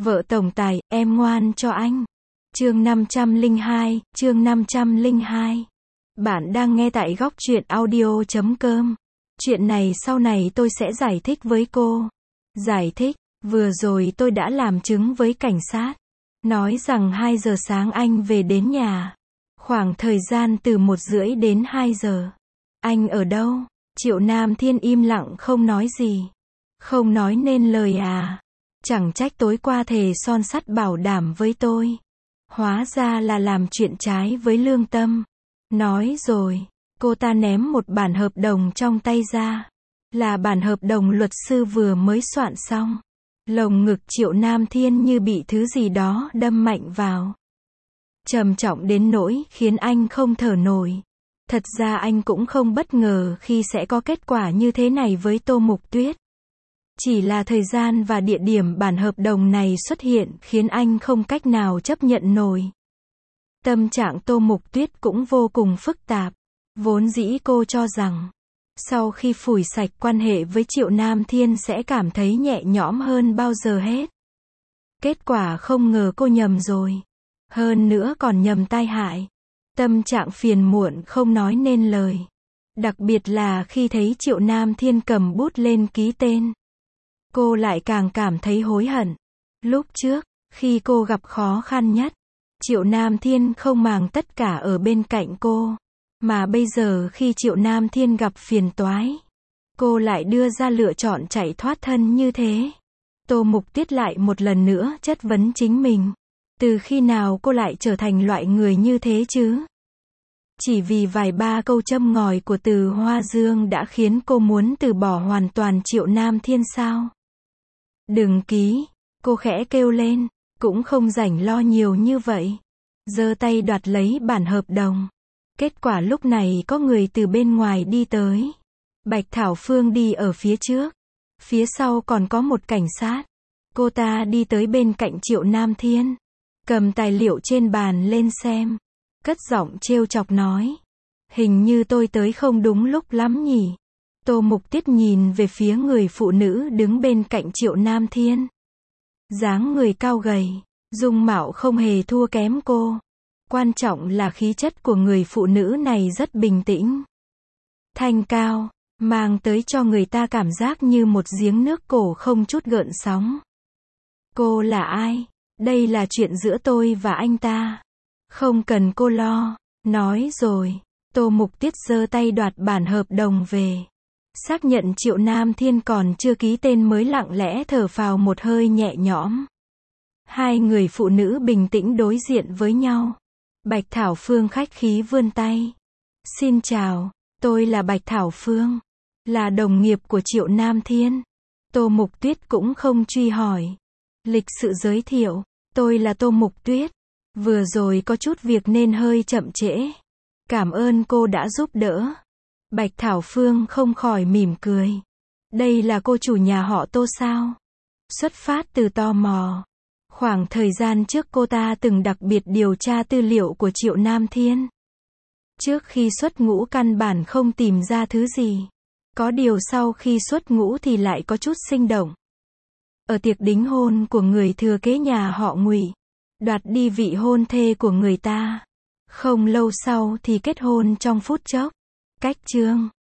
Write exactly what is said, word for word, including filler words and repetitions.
Vợ tổng tài, em ngoan cho anh. Chương năm trăm lẻ hai, chương năm trăm lẻ hai. Bạn đang nghe tại góc truyện audio chấm com. Chuyện này sau này tôi sẽ giải thích với cô. Giải thích, vừa rồi tôi đã làm chứng với cảnh sát. Nói rằng hai giờ sáng anh về đến nhà. Khoảng thời gian từ một rưỡi đến hai giờ. Anh ở đâu? Triệu Nam Thiên im lặng không nói gì. Không nói nên lời à? Chẳng trách tối qua thề son sắt bảo đảm với tôi. Hóa ra là làm chuyện trái với lương tâm. Nói rồi, cô ta ném một bản hợp đồng trong tay ra. Là bản hợp đồng luật sư vừa mới soạn xong. Lồng ngực Triệu Nam Thiên như bị thứ gì đó đâm mạnh vào. Trầm trọng đến nỗi khiến anh không thở nổi. Thật ra anh cũng không bất ngờ khi sẽ có kết quả như thế này với Tô Mục Tuyết. Chỉ là thời gian và địa điểm bản hợp đồng này xuất hiện khiến anh không cách nào chấp nhận nổi. Tâm trạng Tô Mục Tuyết cũng vô cùng phức tạp. Vốn dĩ cô cho rằng, sau khi phủi sạch quan hệ với Triệu Nam Thiên sẽ cảm thấy nhẹ nhõm hơn bao giờ hết. Kết quả không ngờ cô nhầm rồi. Hơn nữa còn nhầm tai hại. Tâm trạng phiền muộn không nói nên lời. Đặc biệt là khi thấy Triệu Nam Thiên cầm bút lên ký tên. Cô lại càng cảm thấy hối hận. Lúc trước, khi cô gặp khó khăn nhất, Triệu Nam Thiên không màng tất cả ở bên cạnh cô. Mà bây giờ khi Triệu Nam Thiên gặp phiền toái, cô lại đưa ra lựa chọn chạy thoát thân như thế. Tô Mục Tuyết lại một lần nữa chất vấn chính mình. Từ khi nào cô lại trở thành loại người như thế chứ? Chỉ vì vài ba câu châm ngòi của Từ Hoa Dương đã khiến cô muốn từ bỏ hoàn toàn Triệu Nam Thiên sao? Đừng ký, cô khẽ kêu lên, cũng không rảnh lo nhiều như vậy. Giơ tay đoạt lấy bản hợp đồng. Kết quả lúc này có người từ bên ngoài đi tới. Bạch Thảo Phương đi ở phía trước. Phía sau còn có một cảnh sát. Cô ta đi tới bên cạnh Triệu Nam Thiên. Cầm tài liệu trên bàn lên xem. Cất giọng trêu chọc nói. Hình như tôi tới không đúng lúc lắm nhỉ. Tô Mục Tuyết nhìn về phía người phụ nữ đứng bên cạnh Triệu Nam Thiên. Dáng người cao gầy, dung mạo không hề thua kém cô. Quan trọng là khí chất của người phụ nữ này rất bình tĩnh. Thanh cao, mang tới cho người ta cảm giác như một giếng nước cổ không chút gợn sóng. Cô là ai? Đây là chuyện giữa tôi và anh ta. Không cần cô lo. Nói rồi, Tô Mục Tuyết giơ tay đoạt bản hợp đồng về. Xác nhận Triệu Nam Thiên còn chưa ký tên mới lặng lẽ thở phào một hơi nhẹ nhõm. Hai người phụ nữ bình tĩnh đối diện với nhau. Bạch Thảo Phương khách khí vươn tay. Xin chào, tôi là Bạch Thảo Phương. Là đồng nghiệp của Triệu Nam Thiên. Tô Mục Tuyết cũng không truy hỏi. Lịch sự giới thiệu, tôi là Tô Mục Tuyết. Vừa rồi có chút việc nên hơi chậm trễ. Cảm ơn cô đã giúp đỡ. Bạch Thảo Phương không khỏi mỉm cười. Đây là cô chủ nhà họ Tô sao? Xuất phát từ tò mò. Khoảng thời gian trước cô ta từng đặc biệt điều tra tư liệu của Triệu Nam Thiên. Trước khi xuất ngũ căn bản không tìm ra thứ gì. Có điều sau khi xuất ngũ thì lại có chút sinh động. Ở tiệc đính hôn của người thừa kế nhà họ Ngụy, đoạt đi vị hôn thê của người ta. Không lâu sau thì kết hôn trong phút chốc. Cách chương